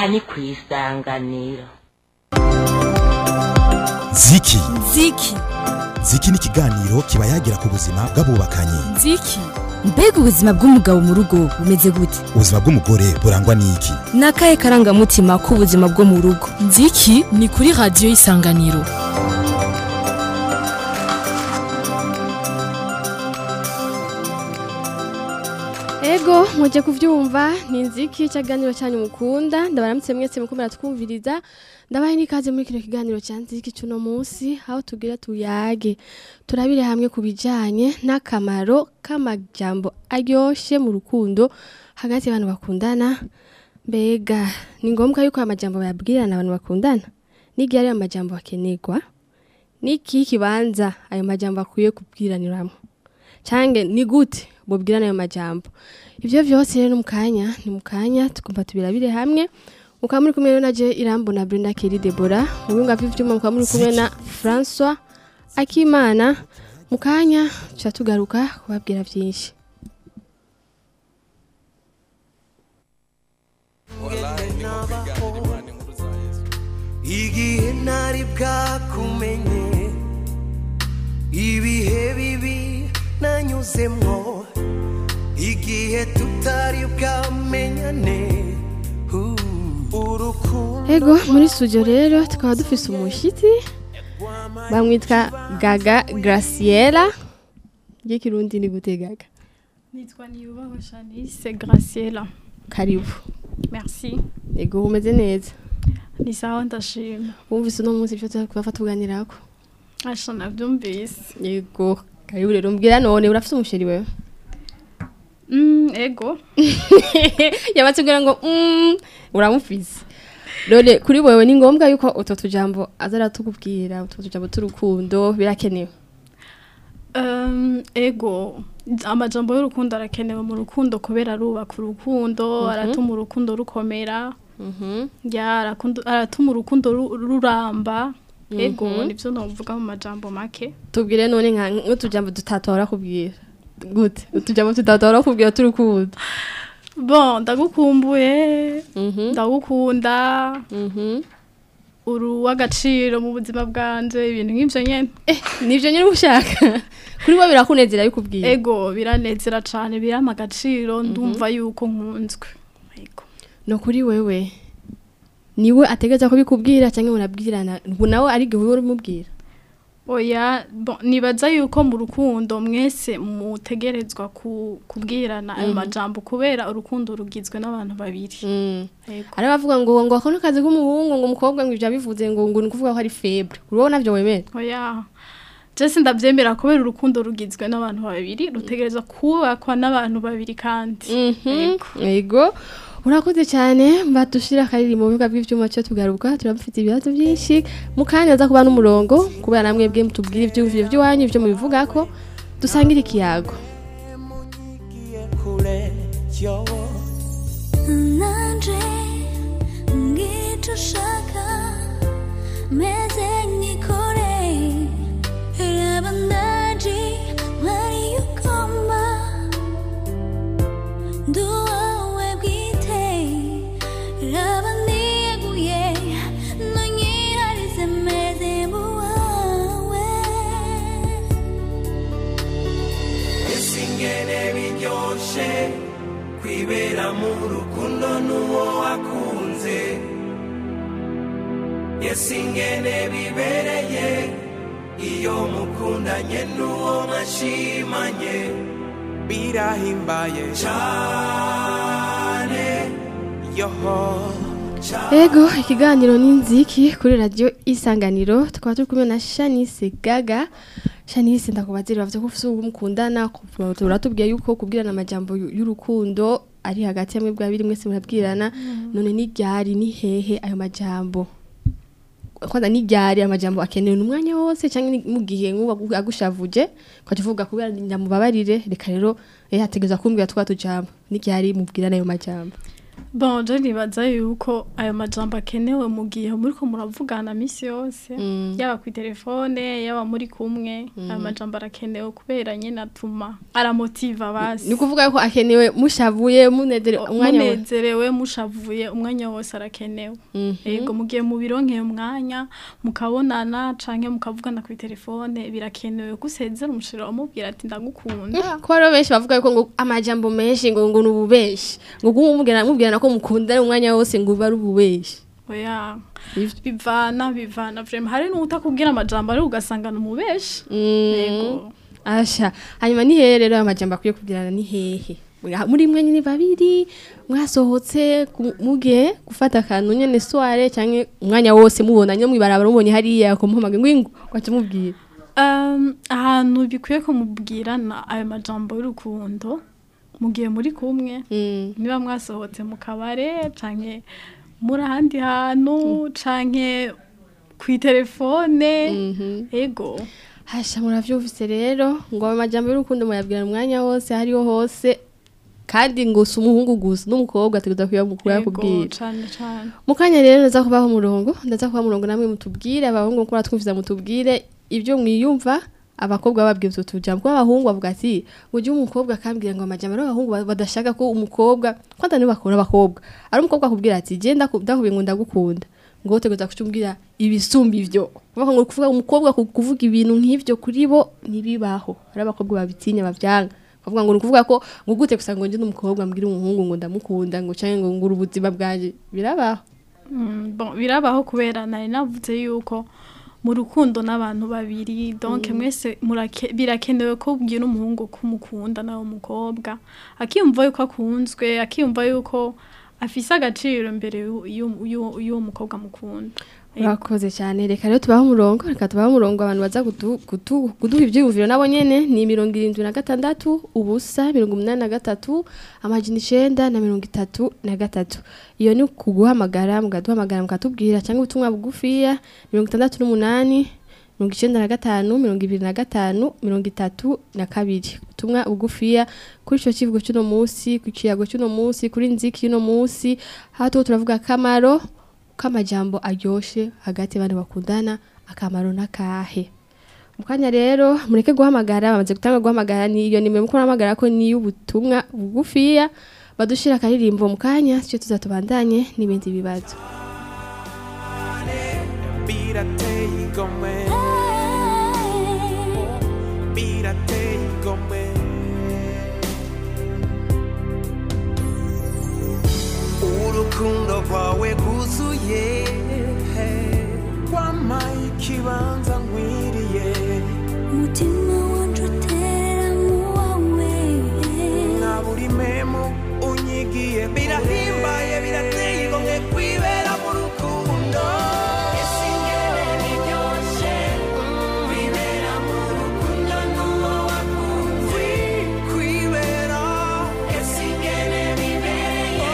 aha ni kw'isanganiro. Ziki Ziki ni ikiganiro kiba yagira ku buzima bw'abubakanye. mbega ubuzima bw'umugabo mu rugo bumeze gute? Ubuzima bw'umugore burangwa n'iki? Nakaye karangamutima k'ubuzima bwo mu rugo. Ziki ni kuri radio Isanganiro. Ego muje kuvyumva ni Nziki cyaganiro cyanyu mukunda ndabaramutse mwese mukomera twumviriza ndabaye nikaze muri kino kiganiro cya Nziki cuno munsi aho tugira tuyage turabire hamwe kubijanye n'akamaro k'amajambo aryoshe mu rukundo hagati y'abantu bakundana. Mbega ni ngombwa yuko amajambo bayabwirana abantu bakundana n'igihe ari amajambo akenerwa niki kibanza ayo majambo akwiye kubwiraniramo cange ni gute bobwirana ayo majambo. Ivyo vyose rero ni mukanya tukumva tubirabire hamwe mukaba muri kumwe na je Irambona Brenda Kelly Deborah mu binga vy'ivyuma mukaba muri kumwe na François Akimana. Mukanya cha tugaruka kubabwira vyinshi. Igihe nari bwakumenye ibihe bibi nanyuzemwo igihe tutari bwamenyane Ego muri studio rero tukaba dufise umushitsi bamwitwa Gaga Graciela y'ikirundi ni gute Gaga? Nitwa Niyubaho Shanice Graciela. Karibu. Merci. Ego umeze neza? Ni sawa ndashima. Wumvise no munsi ivyo twafata tuganirako? Asha navyumvise. Yego karibu rero mbwira none urafise umusheri wewe? Ego. Yabatubwira ngo uramufise. None kuri wewe ni ngombwa yuko utwo tujambo azara tukubwira utwo tujambo turukundo birakenewe? Ego amajambo y'urukundo arakenewe mu rukundo kubera arubaka urukundo aratuma urukundo rukomera. Aratuma urukundo ruramba. Ego nivyo novuga mu majambo make. Tubwire none nk'utujambo dutatora kubwira. Gute utujambo tutatora kubwira turukundo? Bon ndagukumbuye ndagukunda uru w'agaciro mu buzima bwanje ibintu nk'ivyo nyene nivyo nyene ushaka kuri bo birakunezera yikubwira. Ego biranezera cyane birama agaciro ndumva yuko nkunzwe. Ego no kuri wewe niwe ategeza ko bikubwira cyangwa unabwirana nawe ari gihe uri mubwira? Oya nibaza yuko mu rukundo mwese mutegerezwa kubwirana ayo majambo kubera urukundo rugizwe n'abantu babiri. Ari bavuga ngo akono kazi k'umuhungu ngo umukobwa ngo ivyo bivuze ngo ni kuvuga ko ari faible. Uriho navyo wemera? Oya Jesse ndavyemera kubera urukundo rugizwe n'abantu babiri rutegerezwa kubakwa n'abantu babiri kandi. Ego urakoze cyane batushira kariri mu biga bw'ivyuma cyo tugaruka turabufite ibibazo byinshi mukanya za kuba n'umurongo kubera namwe bwe mutubwira ivyumviro by'wanyu byo mubivuga ko dusangira ikiyago. Nanje ngico shaka meze nikore rabandaji mari ukoma duwawe bwite rabaniyeguye nonyiharize meze buwawe Esingene biryoshe kwibera mu rukundo n'uwo wakunze Esingene bibereye iyo mukundanye n'uwo mwashimanye birahimbaye cyane yoho. Ego ikiganiro ni Nziki kuri radio Isanganiro tukaba turi kumwe na Shanice Gaga. Shanice ndakubazira bavye ko ufise umukundana turatubwiye yuko kubwirana amajambo y'urukundo ari hagati yamwe bwa biri mwese murabwirana none ni ryari ni hehe ayo majambo? Kwanza ni ryari amajambo akenewe n'umwanya wose cyangwa mu gihe nk'uba agushavuje kwavuga kubera ndamubabarire reka rero yategeza kumbwira twa tujambo ni ryari mubwirana ayo majambo? Bon, je nibaza yuko ayo majambo akenewe mu gihe muriko muravugana misi yose yaba ku telefone yaba muri kumwe ayo majambo arakenewe kubera nyene atuma aramotiva basi ni kuvuga ko akenewe mushavuye munezerewe mushavuye umwanya wose arakenewe yego mu gihe mubironkeye umwanya mukabonana canke mukavugana ku telefone birakenewe gusezera umushira umubwira ati ndagukunda ko rero benshi bavuga ko ngo amajambo menshi ngo nububeshi ngo kumubwira ko mukunda umwanya wose ngo bari ububeshi oya bivana vraiment hari n'utakubwira amajambo ari ugasangana umubeshi yego asha hanyuma ni hehe rero amajambo akwiye kubwirana ni hehe muri mwe nyine babiri mwasohotse mugiye gufata akantu nyene soirée cyangwa umwanya wose mubonanye mwibarabara mubonye hariya ko muhamage ngwingo kwacumubwira ahantu bikwiye ko mubwirana ayo majambo y'urukundo mugiye muri kumwe niba mwasohotse mu kabare canke muri ahandi hantu canke ku telefone ego hasha muravyumvise rero ngo amajambo y'urukundo muyabwirana umwanya wose hariho hose kandi ngo si umuhungu gusa n'umukobwa ategerezwa kuyakubwira cane mukanya rero ndaza kubaho umurongo namwe mutubwire abahungu ko twumviza mutubwire ibyo mwiyumva abakobwa babwiye utwo tujambo ko abahungu bavuga ati uje umukobwa akambwira ngo amajambo abahungu badashaka ko umukobwa kwanda ni bakora abakobwa ari umukobwa akubwira ati je ndakubiye ngo ndagukunda ngo utegereza kucumbwira ibisumba ivyo kuvuga umukobwa kuvuga ibintu nk'ivyo kuri bo ntibibaho ari abakobwa babitinya bavyanga kuvuga ngo nukuvuga ko ngo gute gusa ngo nje n'umukobwa ambwira umuhungu ngo ndamukunda ngo canke ngo ngura ubuzima bwaje birabaho bon birabaho kubera nari navuze yuko mu rukundo n'abantu babiri donc mwese birakenewe ko ubwira umuhungu ko umukunda nawe umukobwa akiyumva yuko akunzwe akiyumva yuko afise agaciro imbere y'uwo mukobwa mukunda urakoze cyane reka rero tubaho umurongo abantu baza kuduha ibyiyumviro nabo nyene ni 76 ubusa 83 amajini 933 iyo ni kuguhamagara mugaduhamagara mukatubwira cyangwa ubutumwa bugufiya 68 95 25 ubutumwa bugufiya kuri ico kivugo cy'uno munsi ku kiyago cy'uno munsi kuri nziki y'uno munsi hato turavuga kamaro kamajambo aryoshe hagati y'abantu bakundana akamaro nakahe mukanya rero mureke guhamagara bamaze gutanga guhamagara niyo nimwe muko nahamagara ko ni ubutumwa bugufiya badushira karirimbo mukanya cyo tuzatubandanye n'ibindi bibazo urukundo rwawe rwuzuye wampaye ikibanza nkwiriye umutima wanje utera mu wawe nka buri memu unyigiye birahimbaye birateye igomwe kwibera mu rukundo ese ingene biryoshe kwibera mu rukundo n'uwo wakunze kwibera ese ingene bibereye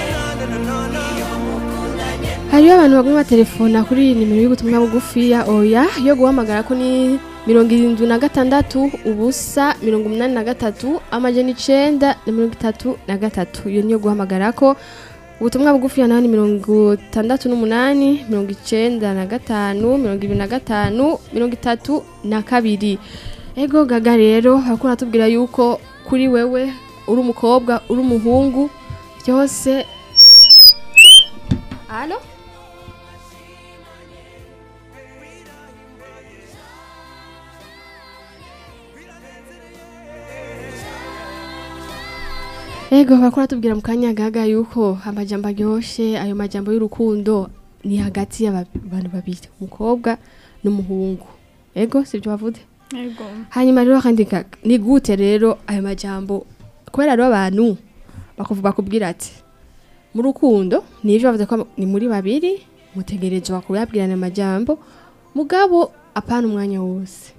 hariyo abantu baguma telefona kuri nimero y'ubutumwa bugufiya oya yo guhamagara ko ni 76 ubusa 83 amajeni 933 iyo niyo guhamagara ko ubutumwa bugufiya naho ni 68 95 25 32 ego gaga rero hakora tubwira yuko kuri wewe uri umukobwa uri umuhungu byose Allo Ego bakora tubwira mu kanya gaga yuko amajambo aryoshe ayo majambo y'urukundo ni hagati y'abantu babiri umukobwa n'umuhungu ego sivyo bavuze ego hanyuma rero kandi ni gute rero ayo majambo kubera rero abantu bakuvuga kubwira ati mu rukundo nivyo bavuze ko ni muri babiri mutegerezwa kuyabwirana amajambo mugabo apana umwanya wose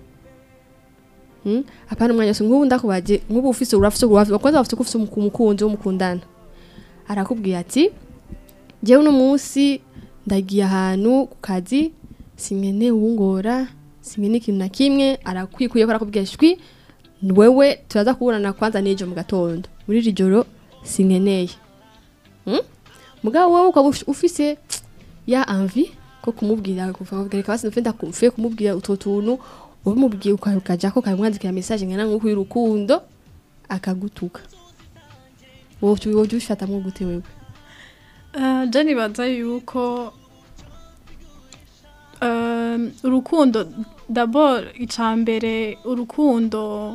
apana umwanya wose nk'ubu ndakubaje nk'ubu ufise urafise kwanza bafite kufise umukunzi w'umukundana arakubwiye ati jewe uno munsi ndagiye ahantu ku kazi sinkene uwungora sinkene ikintu na kimwe arakwikuye ko arakubwiye shwi wewe turaza kubonana kwanza n'ejo mu gatondo muri iri joro sinkeneye mugabo wowe ukaba ufise ya envie ko kumubwira kuva reka basi ndafenda kumfe kumubwira utwo tuntu ubimubwiye ukaja ko kamwandikira message ngana nko y'urukundo akagutuka wowe ufata mu gute wewe Jenny baza yuko urukundo d'abord icambere urukundo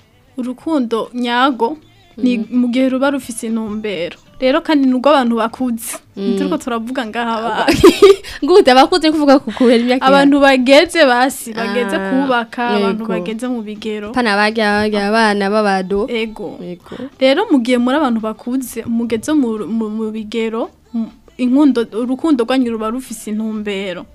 nyago ni mu gihe ruba rufise intumbero rero kandi nubwo abantu bakuze turiko turavuga ngaha ngute abakuze kuvuga kukubera imyaka abantu bageze bageze kubaka abantu bageze mu bigero pana bagya abana babado ego rero mu gihe muri abantu bakuze mugeze mu bigero urukundo rwanyu ruba rufise intumbero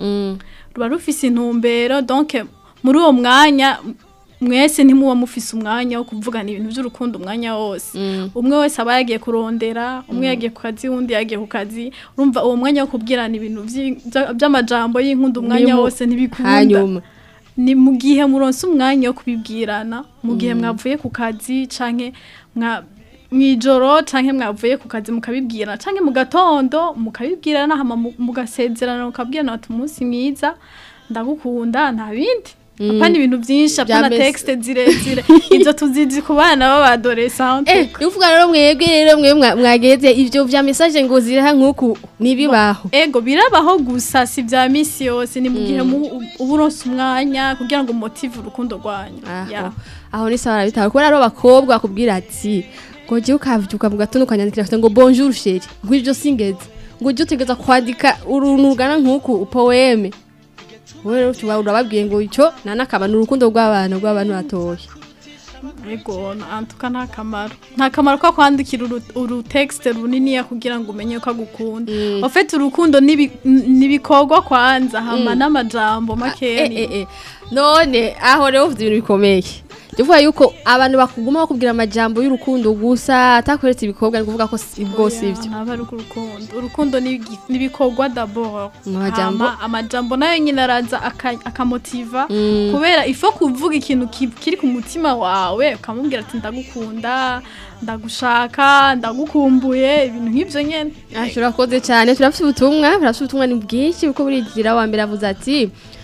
donc muri uwo mwanya mwese ntimuba mufise umwanya wo kuvugana ibintu by'urukundo umwanya wose umwe wese aba yagiye kurondera umwe yagiye ku kazi undi yagiye ku kazi urumva uwo mwanya wo kubwirana ibintu by'amajambo y'inkundo umwanya wose ntibikunda ni mu gihe muronse umwanya wo kubibwirana mu gihe mwavuye ku kazi canke mwijoro canke mwavuye ku kazi mukabibwirana canke mu gatondo mukabibwirana hama mugasezerana mukabwirana ati umunsi mwiza ndagukunda nta bindi apana ibintu byinshi apana texte zirezire ibyo tuzizi ku bana b'abadolescente uvuga rero mwebwe mwageze ivyo vya message ngo ziraha nkuku nibibaho ego birabaho gusa si vya misi yose ni mu gihe uburonse umwanya kugira ngo motive urukundo rwanyu aho ni sawa bitaro ko rero bakobwa bakubwira ati ngo je ukavyuka mu gatondo ukanyandikira ngo bonjour chérie ngo ivyo singeze ngo je utegeza kwandika urunugana nkuku poeme wewe urababwiye ngo icyo nanakabana urukundo rw'abantu batoye ego antuka nta kamaro ko kwandikira uru texte runini ya kugira ngo umenye ko agukunda ofete urukundo nibikorwa kwanza hama n'amajambo makeya none aho rero ufite ibintu bikomeye tuvuga yuko abantu bakuguma bakubwira amajambo y'urukundo gusa atakoretse ibikobwa kuvuga ko bwose ivyo naba urukundo nibikorwa d'abord amajambo nayo nyine araza akamotiva kubera ifo kuvuga ikintu kiri ku mutima wawe ukamubwira ati ndagukunda ndagushaka ndagukumbuye ibintu nk'ivyo nyene turakoze cyane turafite ubutumwa ni bwinshi uko burigira wa mbere avuze ati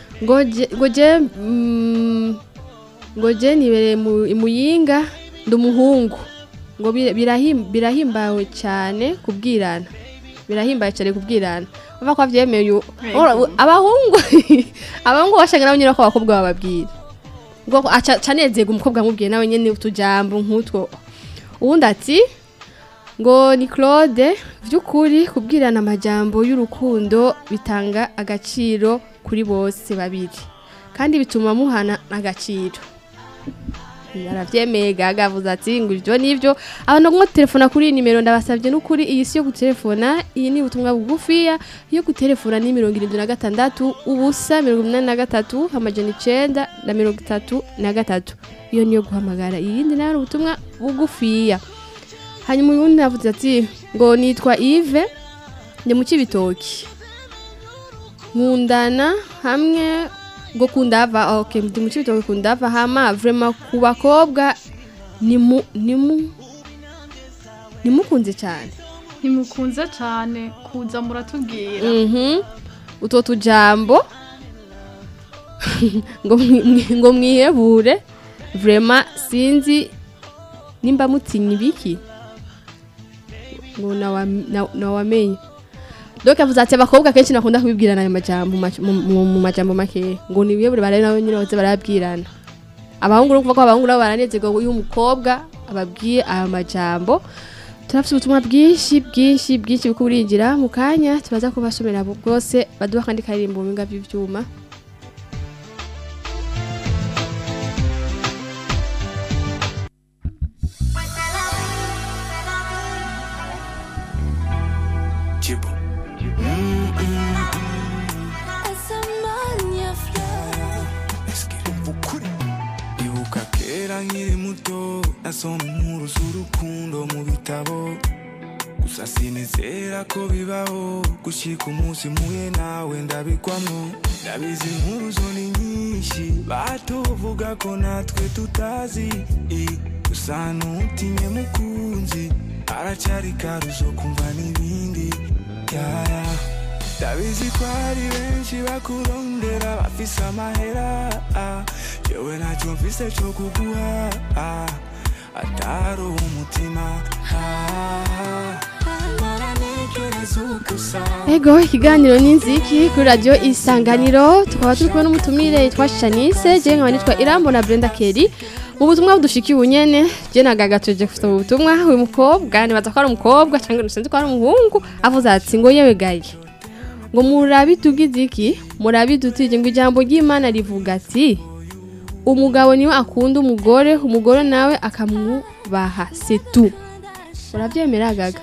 ngo je nibere muyinga ndumuhungu ngo birahimbawe cyane kubwirana bava kwa vyemeye abahungu bashangana nyine ko abakobwa bababwira ngo acanezega umukobwa amubwiye nawe nyene utujambo nk'utwo ubundi ati ngo ni Claude vy'ukuri kubwirana amajambo y'urukundo bitanga agaciro kuri bose babiri kandi bituma muhana agaciro yaravyemeye gagavuze ati ngo ivyo nivyo abantu ngo telefona kuri nimero ndabasavye n'ukuri iyi si yo gutelefona iyi ni ubutumwa bugufiya yo gutelefona ni 76 ubusa 83 amajana 933 iyo niyo guhamagara iyindi nayo ubutumwa bugufiya hanyuma ubundi navuze ati ngo nitwa Yves ndi mu Cibitoki nkundana hamwe ngo kundava ndi mu Cibitoki kundava hama vraiment ku bakobwa nimukunze cyane kuza muratubwira utwo tujambo ngo mwihebure vraiment sinzi nimba mutinya ibiki ngo nawamenye donc avuze ati abakobwa kenshi nakunda kubibwirana ayo majambo mu majambo make ngo nibiyebure bare nawe nyine baze barabwirana abahungu no kuva ko abahungu nabo baranezerwa uyu mukobwa ababwiye ayo majambo turafite ubutumwa bwinshi bukuringira mu kanya tubaza kubasomera bwose baduha kandi karirimbo mu binga by'ivyuma nkiri muto nasoma inkuru z'urukundo mu bitabo gusa sinizera ko bibaho gushika umunsi muye nawe ndabigwamo ndabizi inkuru zo ni nyinshi batovuga ko natwe tutazi gusa ntutinye mukunzi aracyari karuzo kumva n'ibindi ndabizi ko hari benshi bakurondera bafise amahera yewe ntacyo mfise cyo kuguha atari umutima Ego ikiganiro n'inziki kuri radio Isanganiro tukaba turi kumwe n'umutumire yitwa Shanice je nkaba nitwa Irambona Brenda Kelly mu butumwa budushikiye unyene je nagagatoje kufite ubutumwa uyu mukobwa nibaza ko ari umukobwa cyangwa nusenze ko ari umuhungu avuze ati ngo yewe gaye ngo murabitugize iki murabidutije ngo ijambo ry'Imana rivuga ati umugabo niwe akunda umugore nawe akamwubaha c'est tout urabyemera gaga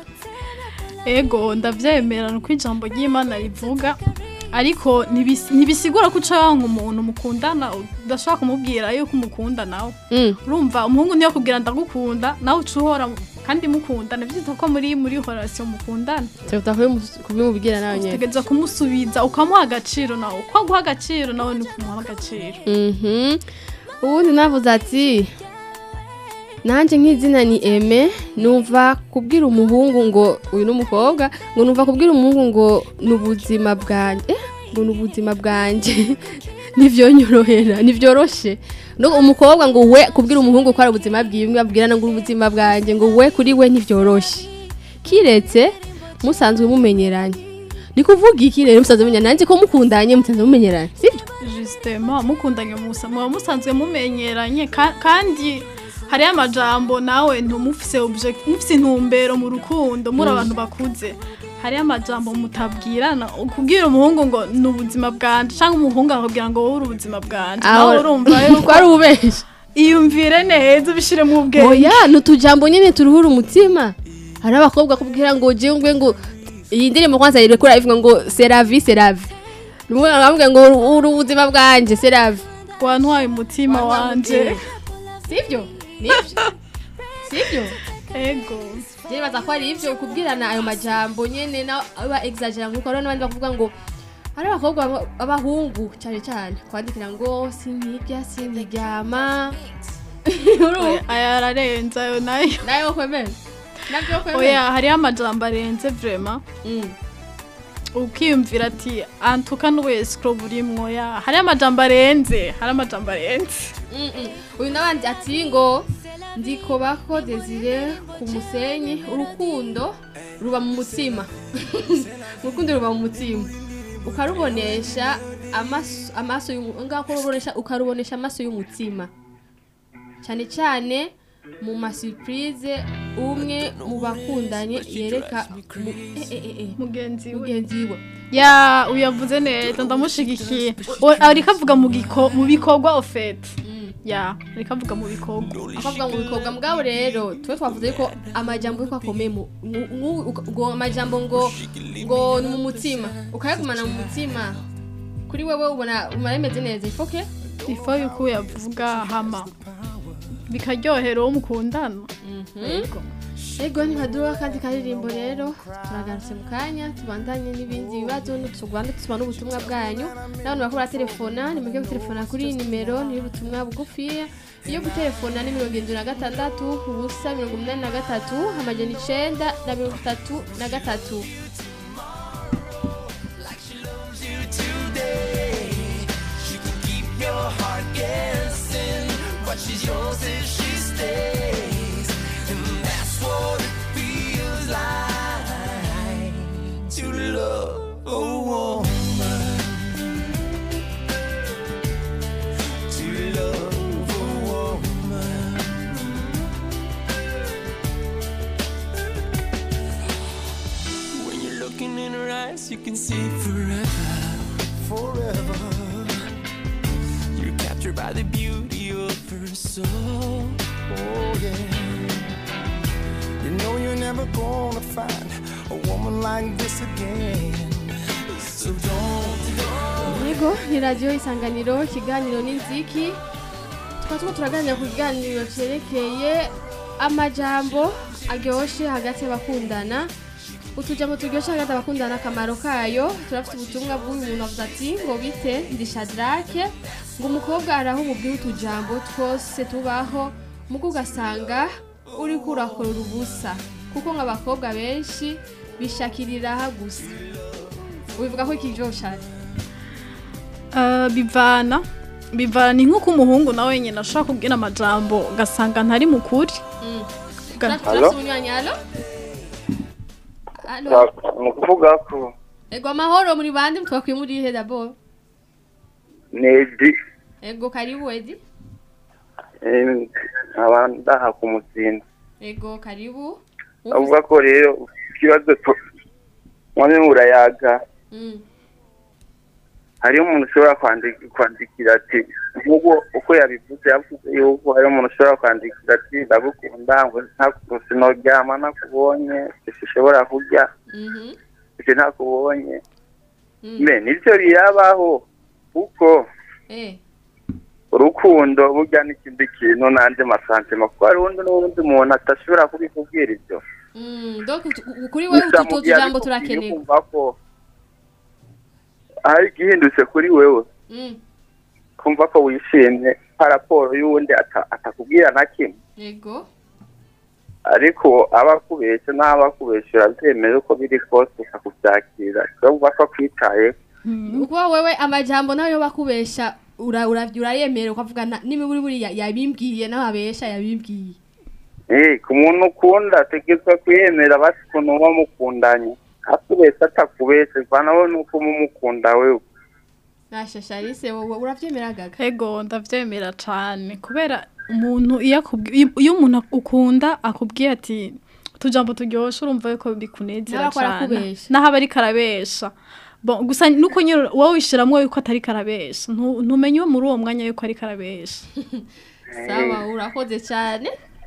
Ego ndavyemera nuko ijambo ry'Imana rivuga ariko nibisigura ko ucanka umuntu mukundana udashaka kumubwira yuko umukunda nawe urumva umuhungu niyo kubwira ndagukunda nawe ucuhora kandi mukunda navyiza ko muri relation mukundana cyangwa kubimubwira nawe nyene tegeza kumusubiza ukamuha agaciro nawe uko guha agaciro nawe ni kumuha agaciro ubundi navuze ati nanje nk'izina ni Aime numva kubwira umuhungu ngo uyu n'umukobwa ngo numva kubwira umuhungu ngo nubuzima bwanje ngo nubuzima bwanje nivyonyorohera nivyoroshe no umukobwa ngo we kubwira umuhungu ko ari ubuzima bwiwe abwirana ngo ubuzima bwanje ngo we kuri we nivyoroshe kiretse musanzwe mumenyeranye ni kuvuga iki rero musanzwe mumenyeranye nanje ko mukundanye musanzwe mumenyeranye sibyo justement mukundanye musanzwe mumenyeranye kandi hari amajambo nawe ntumufise mufise intumbero mu rukundo muri abantu bakuze hari amajambo mutabwirana ukubwira umuhungu ngo nubuzima bwanje cyangwa umuhungu akubwira ngo wowe ubuzima bwanje nawe urumva yuko ari ubeshe iyumvire neza ubishire mu bwenge oya nutujambo nyene turuhura umutima hari abakobwa kubwira ngo jewe ngo iyi ndirimbo kwanza irekura ivuga ngo c'est la vie rumwe ngamwe ngo ubuzima bwanje c'est la vie wantwaye umutima wanje sivyo sivyo ego je baza ko ari ivyo kubwirana ayo majambo nyene na aba exagera nkuko rero n'abandi bavuga ngo ari abakobwa abahungu cyane kwandikira ngo sinijyama aya ararenza yo nayo kwemera nabyo kwemera oya hari amajambo arenze vraiment ukiyumvira ati antuka n'uwese ko burimwo ya hari amajambo arenze uyu nabandi ati ngo ndiko bako Desire ku musenyi urukundo ruba mu mutima ukarubonesha amaso ukarubonesha amaso y'umutima cyane mu masurprise umwe mu bakundanye yereka mugenzi we ya uyavuze neza ndamushigikiye ariko avuga mu bikorwa ofete ya ariko avuga mu bikorwa mugabo rero twe twavuze ko amajambo yuko akomeye ngo amajambo ngo ni mu mutima ukayagumana mu mutima kuri wewe ubona umeze neza ifo yuko yavuga hama bikaryohera uwo mukundana ego ntibaduha kandi karirimbo rero turagarutse mu kanya tubandanye n'ibindi bibazo n'utugwanda tuba n'ubutumwa bwanyu n'abantu bakora telefona nimeke gutelefona kuri nimero n'ubutumwa bugufiya iyo gutelefona ni 76 ubusa 83 amajana 933 But she's yours if she stays, and that's what it feels like to love a woman, to love a woman. When you're looking in her eyes, you can see forever. You're captured by the beauty of her soul. Oh yeah. You know you're never gonna find a woman like this again. So don't. Yego ni radio Isanganiro ikiganiro n'inziki. Twatuko turaganira ku kiganiro cyerekeye amajambo aryoshe hagati y'abakundana. Utujambo turyoshe hagati y'abakundana akamaro kayo. Turafite ubutumwa bw'uyu muntu avuga ati ngo bite ndi Shadrake ngo umukobwa araho umubwira utujambo twose tubaho muko ugasanga uri kurakora ubusa kuko nk'abakobwa benshi bishakirira gusa ubivuga ko ikijosha bivana ni nk'uko umuhungu nawe nyine ashobora kubwira amajambo ugasanga ntari mukuri. Ni ukuvuga ko ego amahoro muri bande twakwiye muri ihe d'abord Nedi ego karibu Edi abandaha ku Muzinda ego karibu avuga ko rero ikibazo mwame murayaga hari umuntu ushobora kwandikira ati nk'ubwo uko yabivuze yavuze yuko hari umuntu ushobora kwandikira ati ndagukunda ngo ntakuryama nakubonye ushobora kurya ntakubonye mbe nibyo birabaho kuko urukundo burya n'ikindi kintu n'andi masantima kuko hari n'undi muntu atashobora kubikubwira ibyo kuri wowe utu tujambo turakeneye hari igihindutse kuri wewe kumva ko wishimye raporo y'uwundi atakubwira na kimwe yego ariko abakubesha n'abakubesha urabyemera uko biri kose ukakubyakira kuvuga ko kwitaye uko wewe amajambo nayo bakubesha urayemera ukavuga n'imiburi yabimbwiye n'ababesha yabimbwiye ku muntu ukunda tegetswe kwiyemera basi ukuntu uba mukundanye akubesha atakubesha ivanaho nuko mumukunda wewe nashasharise wowe uravyemera gaga ego ndavyemera cyane kubera umuntu iyo umuntu ukunda akubwiye ati tujambo turyoshe urumva yuko bikunezera cyane naho aba ari karabesha gusa nuko nyine wowe wishiramwo yuko atari karabesha ntumenye muri uwo mwanya yuko ari karabesha sawa urakoze cyane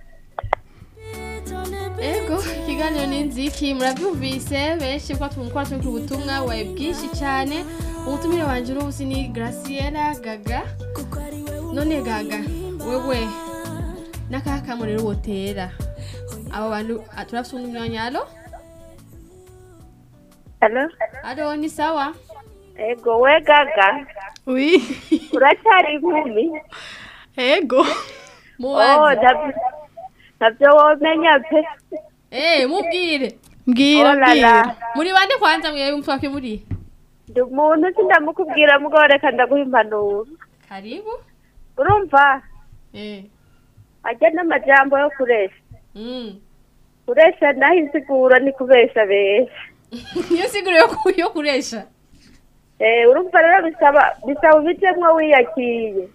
ego ikiganiro n'inziki murabyumvise benshi ko twumva turi ubutumwa wawe bwinshi cyane umutumire wanje urubusi ni Graciela Gaga none Gaga wewe nakaka muri rubotera abo bantu turafite umwanya Allo ni sawa ego we Gaga oui uracyari inkumi ego nabyo womenya pe mubwire mbwira muri bande kwanza mwe umtwake muri ndi umuntu sindamukubwira mugabo reka ndaguha impanuro karibu urumva ajya n'amajambo yo kuresha kuresha naho insiguro ni kubesha besha niyo siguro yo kuresha urumva rero bisaba ubicemwo wiyakiye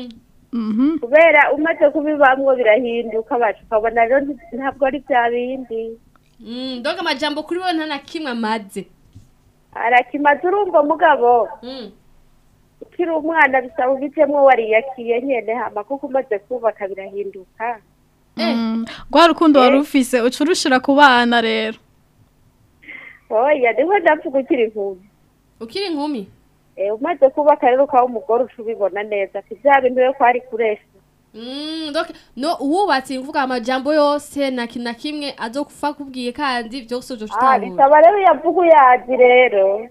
kubera umaze kubibamwo birahinduka bacu ukabona rero ntabwo ari bya bindi ndoga amajambo kuri wowe nta na kimwe amaze arakimaze urumva mugabo ukiri umwana bisaba ubicemwo wariyakiye nyene hama kuko umaze kubaka birahinduka rwa rukundo wari ufise uca urushira ku bana rero oya niho ndavuga ukiri inkumi umaze kubaka rero ukaba umugore ushubibona neza ati bya bintu yo kwari kuresha no uwubatse mvuga amajambo yose na kimwe azokufa kubwiye kandi byose uje utahura bisaba rero yavuga uyazi rero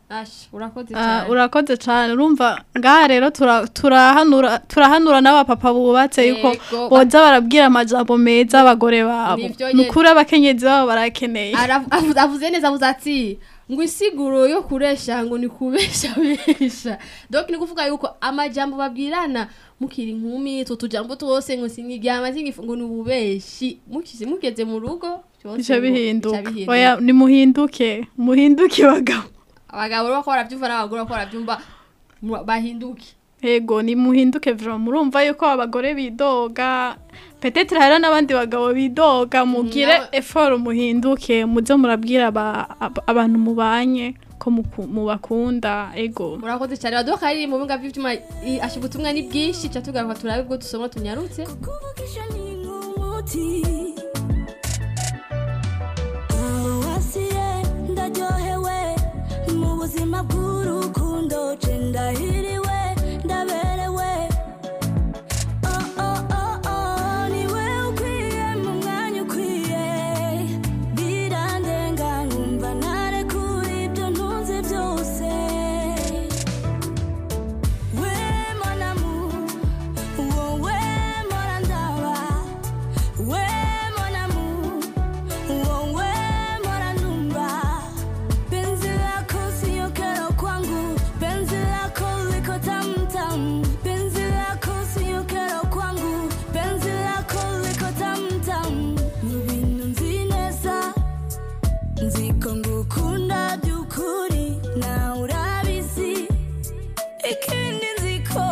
urakoze cyane urumva ngaha rero turahanura n'abapapa bubatse yuko boza barabwira amajambo meza abagore babo nukuri abakenyezi babo barakeneye avuze neza avuze ati ngo isiguro yo kuresha ngo ni kubesha besha donc ni kuvuga yuko amajambo babwirana mukiri inkumi tutujambo twose ngo singiryama singifungo nububeshi mugeze mu rugo cyose bihinduka oya ni muhinduke bagabo abagabo bako baravyumva n'abagore bako baravyumva bahinduke yego ni muhinduke vro murumva yuko abagore bidoga peut-être hari n'abandi bagabo bidoga mugire effort muhinduke muze murabwira abantu mubanye ko mubakunda ego murakoze cyane badoka ari mu binga by'utima ashibutumwa ni bwinshi cyatugaruka turabe bwo dusoma tunyarutse ubuzima bw'urukundo ndahiriwe ndaberewe niwe ukwiye mu mwanya ukwiye birandenga nkumva narekura ibyo ntunze byose we mon amour wowe morandaba we ikindi nziko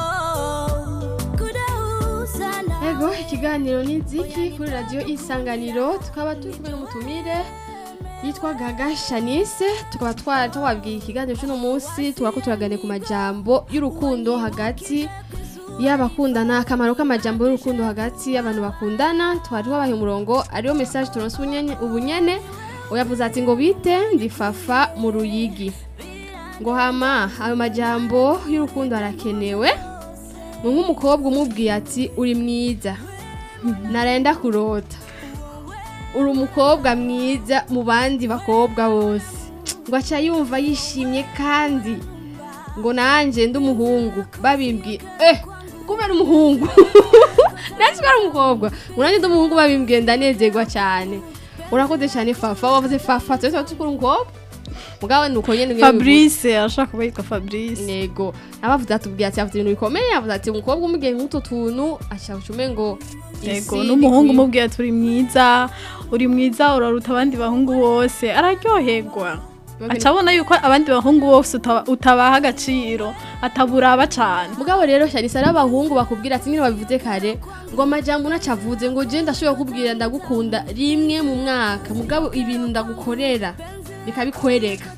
kudahuzana. Ego ikiganiro ni Nziki kuri radio Isanganiro, tukaba turi kumwe n'umutumire yitwa Gaga Shanice, tukaba twabwiye ikiganiro cy'uno munsi twako turagane ku majambo y'urukundo hagati y'abakundana, akamaro k'amajambo y'urukundo hagati y'abantu bakundana. Twari wabaye umurongo ariyo message turonse ubunyene uyavuze ati ngo bite ndifafa mu Ruyigi, ngo hama ayo majambo y'urukundo arakenewe. Nk'umukobwa umubwiye ati uri mwiza narenda kurota, uri umukobwa mwiza mu bandi bakobwa bose, ngo aca yumva yishimye kandi ngo nanje ndi umuhungu babimbwiye kubera umuhungu nanje bari umukobwa ngo nanje ndi umuhungu babimbwiye ndanezerwa cyane. Urakoze cyane Fafa, wavuze Fafa twese tukuri umukobwa mugawe nuko nyene Fabrice ashaka kubayitwa Fabrice. Nego abavuze atubwiye ati avuze ibintu bikomeye, avuze ati umukobwa umugiye nk'uto tuntu ashaka cume ngo ego n'umuhungu umubwiye ati uri mwiza uraruta abandi bahungu bose araryoherwa, acabona yuko abandi bahungu bose utabaha agaciro ataburaba cyane. Mugabo rero cyane sara abahungu bakubwira ati nyine babivuze kare ngo amajambo nacavuze ngo je ndashobora kubwira ndagukunda rimwe mu mwaka, mugabo ibintu ndagukorera bikabikwereka.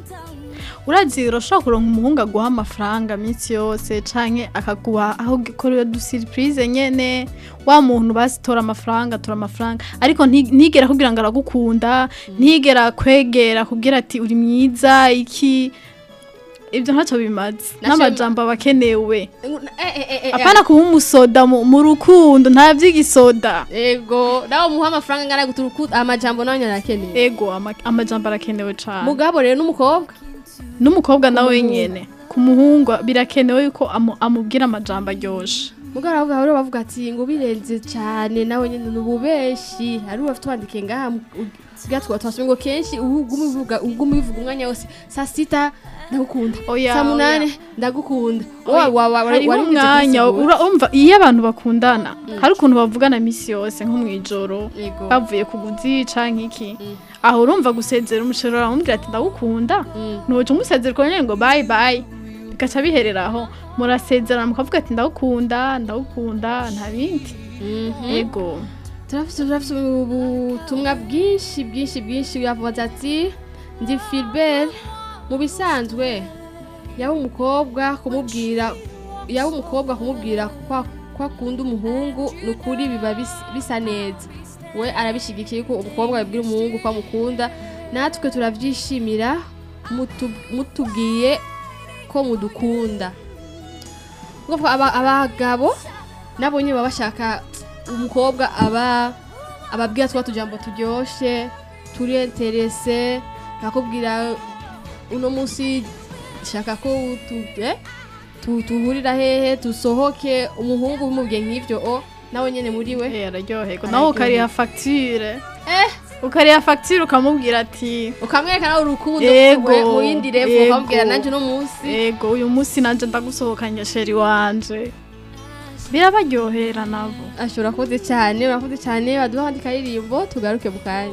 Urazi urashobora kuronka umuhungu aguha amafaranga minsi yose canke akaguha aho gikorera du surprise nyene, wa muntu basitora amafaranga ariko ntigera kugira ngo aragukunda, ntigera kwegera kugira ati uri mwiza iki, ibyo ntacyo bimaze. N'amajambo abakenewe apana kuba umusoda mu rukundo, nta by'igisoda. Ego nawe muha amafaranga ngana guturukuda, amajambo nawe arakenewe. Ego amajambo arakenewe cyane. Mugabo rero n'umukobwa nawe nyene ku muhungu birakenewe yuko amubwira amajambo aryoshe. Mugabo rero bavuga ati ngo birenze cyane nawe nyene nububeshi, ari bafite wandike ngaha sigatwa twasome ngo kenshi ugumivuga umwanya wose saa 6 ndagukunda, saa 8 ndagukunda. Wari umwanya urumva iyo abantu bakundana hari ukuntu bavugana misi yose nko mwijoro bavuye kuguzi canke iki, aho urumva gusezera umushorora amubwira ati ndagukunda, ntoje umusezera ko ngo bye bye bikaca bihereraho murasezerana mukavuga ati ndagukunda nta bindi. Ego turafite ubutumwa bwinshi yavuze ati ndi Philbert mu bisanzwe yaba umukobwa kumubwira kwa akunda umuhungu nukuri biba bisa neza, we arabishigikiye ko umukobwa yabwira umuhungu ko amukunda, natwe turavyishimira mutubwiye ko mudukunda. Abagabo nabo nyine baba bashaka umukobwa ababwira twa tujambo turyoshe turi interese, bakubwira uno munsi shaka ko tuhurira hehe tusohoke, umuhungu bimubwiye nk'ivyo nawe nyene muri we araryoherwa, nawe ukariha facture ukamubwira ati ukamwereka nawe urukundo mu yindi level, ukamubwira nanje no munsi ego uyu munsi nanje ndagusohokanya sheri wanje, birabaryohera nabo. Ashobora kuze cyane baduha kandi karirimbo tugaruke bukanye.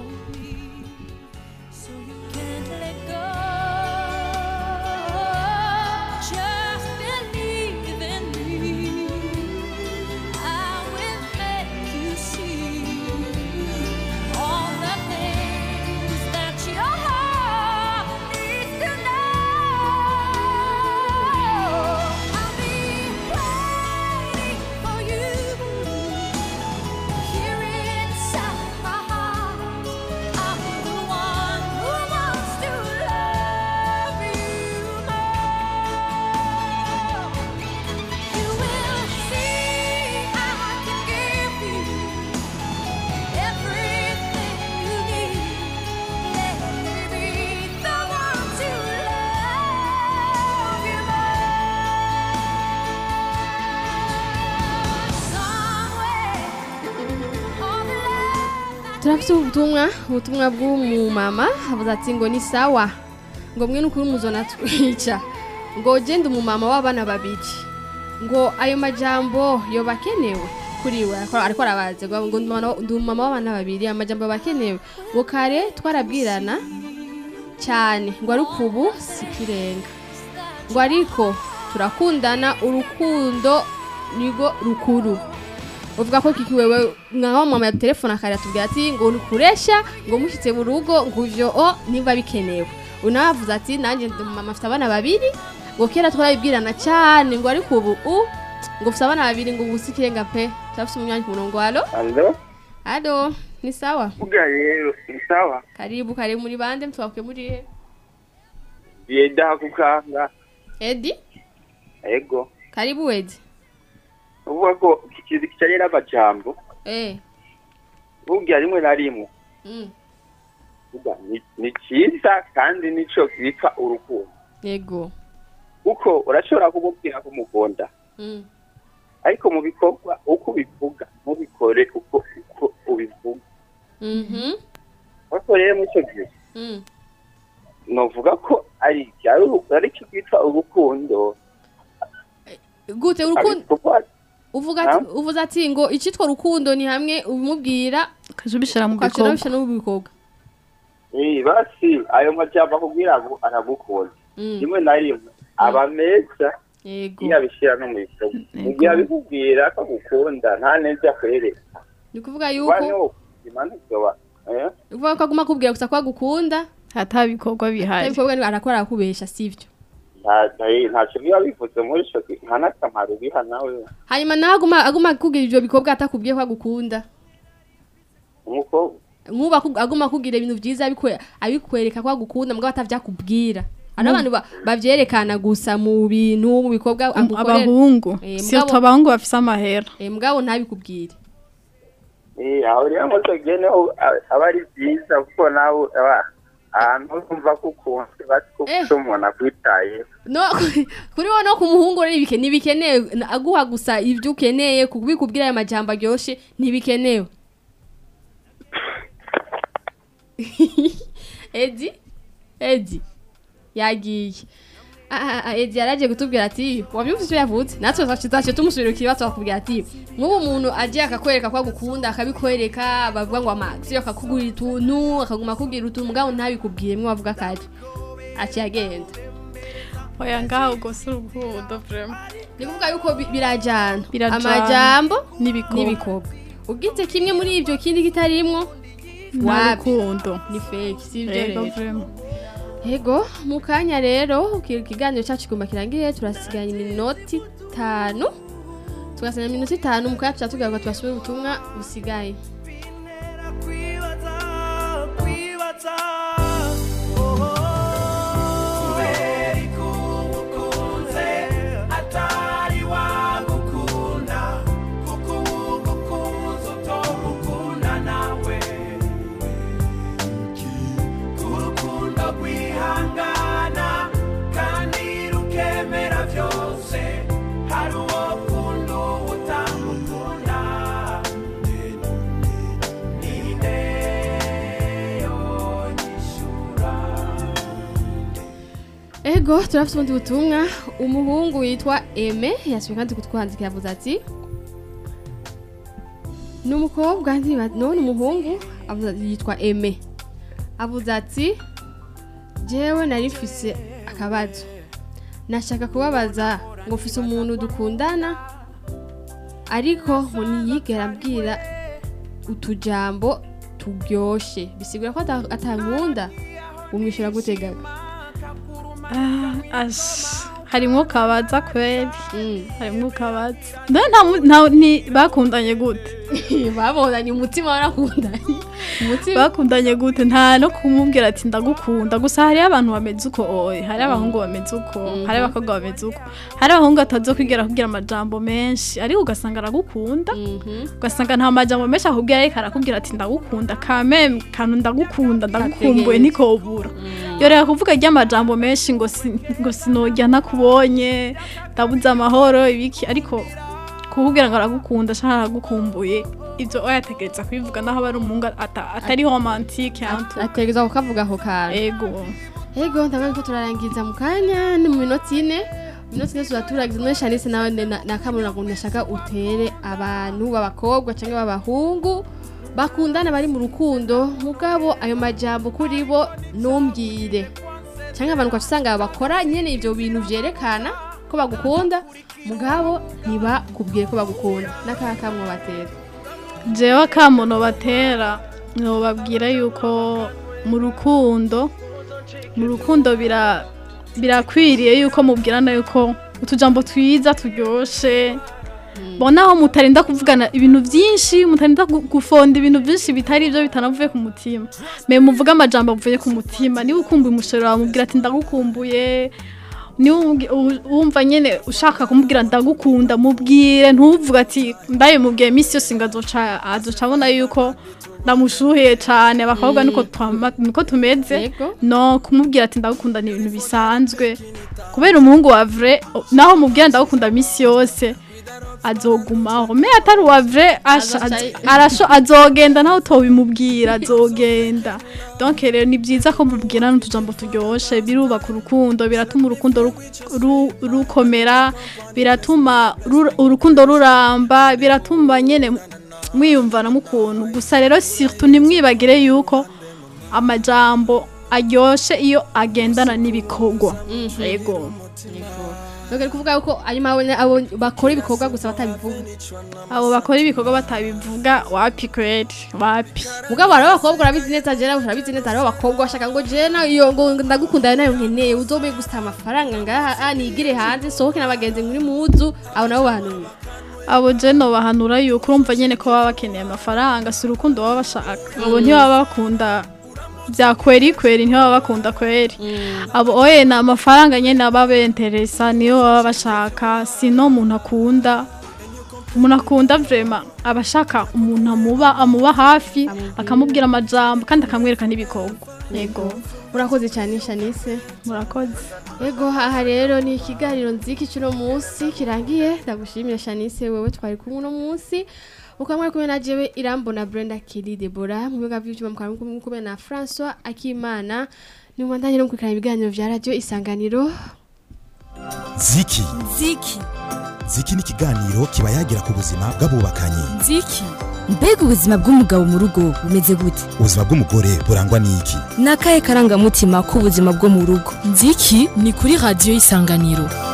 Turafite ubutumwa bw'umumama havuze ati ngo ni sawa ngo mwe n'ukuri muzona twica ngo genda umumama w'abana babiri ngo ayo majambo yo bakenewe kuri we ariko arabaze ngo ndi umumama w'abana babiri, amajambo bakenewe ngo kare twarabwirana cyane ngo ari kubu sikirenga ngo ariko turakundana urukundo nigo rukuru uvuga ko kiki wewe nkaho mama ya telefone akari atubwira ati ngo nukuresha ngo mushitse mu rugo ngo ivyo niba bikenewe unavuze ati nanje mama afite abana babiri ngo kera twarabibwirana cyane ngo ariko ubu ngo ufite abana babiri ngo ubusikirenga pe tafite umwanya ku murongo allo ni sawa Uga rero ni sawa karibu muri bande mtwakuye muri he Yeda kukanga Edi Ego karibu Edi uvuga ko ikizi kicarira abajambo ugira rimwe na rimwe uga ni cyiza kandi nico kwitwa urukundo yego uko urashobora kumubwira ko mukunda ariko mu bikorwa uko bivuga mubikore uko ubivuga Wako rero muco gihe novuga ko ari cyo kwitwa urukundo gute urukundo uvuga ati ngo icitwa rukundo ni hamwe ubimubwira ukajubishira mu bikorwa basi ayo majambo akubwira ngo aragukunda rimwe na rimwe aba meza yabishira no mu bikorwa mugihe abikubwira ko agukunda nta neza akwereka ni kuvuga yuko uvuga ko aguma kubwira gusa ko agukunda atabikorwa bihari atabikorwa arakora akubesha sivyo ntacyo biba bivuze muri cyo nta n'akamaro biha nawe hanyuma nawe aguma kugira ibyo bikorwa atakubwiye ko agukunda nkuba aguma kugira ibintu byiza abikwereka ko agukunda mugabo atavyakubwira ari abantu bavyerekana gusa mu bintu mu bikorwa abahungu si abahungu bafise amahera mugabo ntabikubwire aho rero ngo tugene abari byiza kuko nawe ahantu kumva ko ukunze bati umuntu akwitaye no kuri wowe no ku muhungu rero ntibikenewe aguha gusa ibyo ukeneye kubikubwira aya majambo aryoshe ntibikenewe Edi yagiye Edi yaraje kutubwira ati wabyumvise icyo yavutse natwe twaciye tumusubira ikibazo bakubwira ati nk'ubu umuntu agiye akakwereka ko agukunda akabikwereka bavuga ngo amazi akakugurira utuntu akaguma akubwira utuntu mugabo ntabikubwire mwe bavuga kare akiyagenda oya ngaho ubwo si urukundo vraiment ni kuvuga yuko birajana amajambo n'ibikorwa ugize kimwe muri ibyo kindi kitarimwo warukundo ni fake sivyo rero Ego, mukanya rero, ikiganiro cyacu kigomba kirangiye, turasiganya iminota 5. Tugasanya iminota 5 mukanya tugaruka twasubira ubutumwa busigaye. Ego, turafite ubundi butumwa umuhungu witwa Aime yasubiye kandi kutwandika yavuze ati n'umukobwa none umuhungu yitwa Aime avuze ati jewe nari mfise akabazo nashaka kubabaza ngo mfise umuntu dukundana ariko ngo niyigera ambwira utujambo turyoshe bisigura ko atankunda umwishura gutegaga harimo kabaza kweli harimo kabaza bakundanye gute babonanye umutima warakundanye bakundanye gute nta no kumubwira ati ndagukunda gusa hari abantu bameze uko hari abahungu bameze uko hari abakobwa bameze uko hari abahungu atazokwigera kugira amajambo menshi ariko ugasanga aragukunda ugasanga nta majambo menshi akubwira ariko arakubwira ati ndagukunda kameme kantu ndagukunda ndagukumbuye nikobura yorera kuvuga ry'amajambo menshi ngo sinojya nakubonye ndabuze amahoro ibiki ariko kuvugira ngo aragukunda ashaka aragukumbuye ibyo oyategereza kwivuga naho bari umunga atari romantique yantu ategereza kukavuga aho kare ego ndabona ko turarangiza mu kanya ni mu minota 4 minota 4 turagize no Shanice nawe nakamura ngo ndashaka utere abantu b'abakobwa cyangwa b'abahungu bakundana bari mu rukundo mugabo ayo majambo kuri bo numbwire cyangwa abantu ukasanga bakora nyene ivyo bintu vyerekana ko bagukunda mugabo ntibakubwiye ko bagukunda n'akakamwe batera jewe akamono batera no babwira yuko mu rukundo birakwiriye yuko mubwirana yuko utujambo twiza turyoshe bona aho mutarinda kuvugana ibintu byinshi mutarinda gufonda ibintu byinshi bitari ibyo bitanavuye ku mutima me muvuga amajambo avuye ku mutima niba ukumbuye umushoro wamubwira ati ndagukumbuye niba wumva nyene ushaka kumubwira ndagukunda mubwire ntuvuga ati ndaye mubwiye misi yose ngazoca abona yuko ndamushuhiye cyane abakobwa niko tumeze no kumubwira ati ndagukunda ni ibintu bisanzwe kubera umuhungu wa vrai naho mubwira ndagukunda misi yose azogumaho me atari wa vrai azogenda naho tobimubwira azogenda donc rero ni byiza ko mubwira n'utujambo turyoshe birubaka urukundo biratuma urukundo rukomera biratuma urukundo ruramba biratuma nyene mwiyumvana mukuntu gusa rero surtout nimwibagire yuko amajambo aryoshe iyo agendana n'ibikorwa yego Nogere kuvuga yuko arimo abo bakora ibikorwa gusa batabivuga. Abo bakora ibikorwa batabivuga wapi kweli wapi. Mugabo ari abakobwa urabizi neza jera urabizi neza ari abakobwa bashaka ngo jena iyo ngo ndagukunda nayo nkeneye uzobe gusta amafaranga ngaha nigire hanze sohoke nabagenzi muri muzu abo nabo bahanura. Abo jeno bahanura yuko urumva nyene ko baba bakeneye amafaranga si urukundo baba bashaka. Abo ntibaba bakunda bya kweri niho bakunda kweri abo oye na amafaranga nyene ababenteresa niyo baba bashaka sino umuntu akunda vraiment abashaka umuntu amuba hafi akamubwira amajambo kandi akamwereka n'ibikorwa yego murakoze cyane Shanice murakoze yego aha rero ni ikiganiro nziki cy'uno munsi kirangiye ndagushimira Shanice wewe twari kumwe no munsi ukamwe kumwe na jewe Irambona Brenda Kelly Deborah mu biga by'ucyuma mukamwe kumwe na François Akimana ni umwandanye no kwikana ibiganiro vya radio Isanganiro Ziki ni ikiganiro kiba yagira ku buzima bw'abubakanye Ziki mbega ubuzima bw'umugabo mu rugo bumeze gute ubuzima bw'umugore burangwa n'iki nakaye karangamutima k'ubuzima bwo mu rugo Ziki ni kuri radio Isanganiro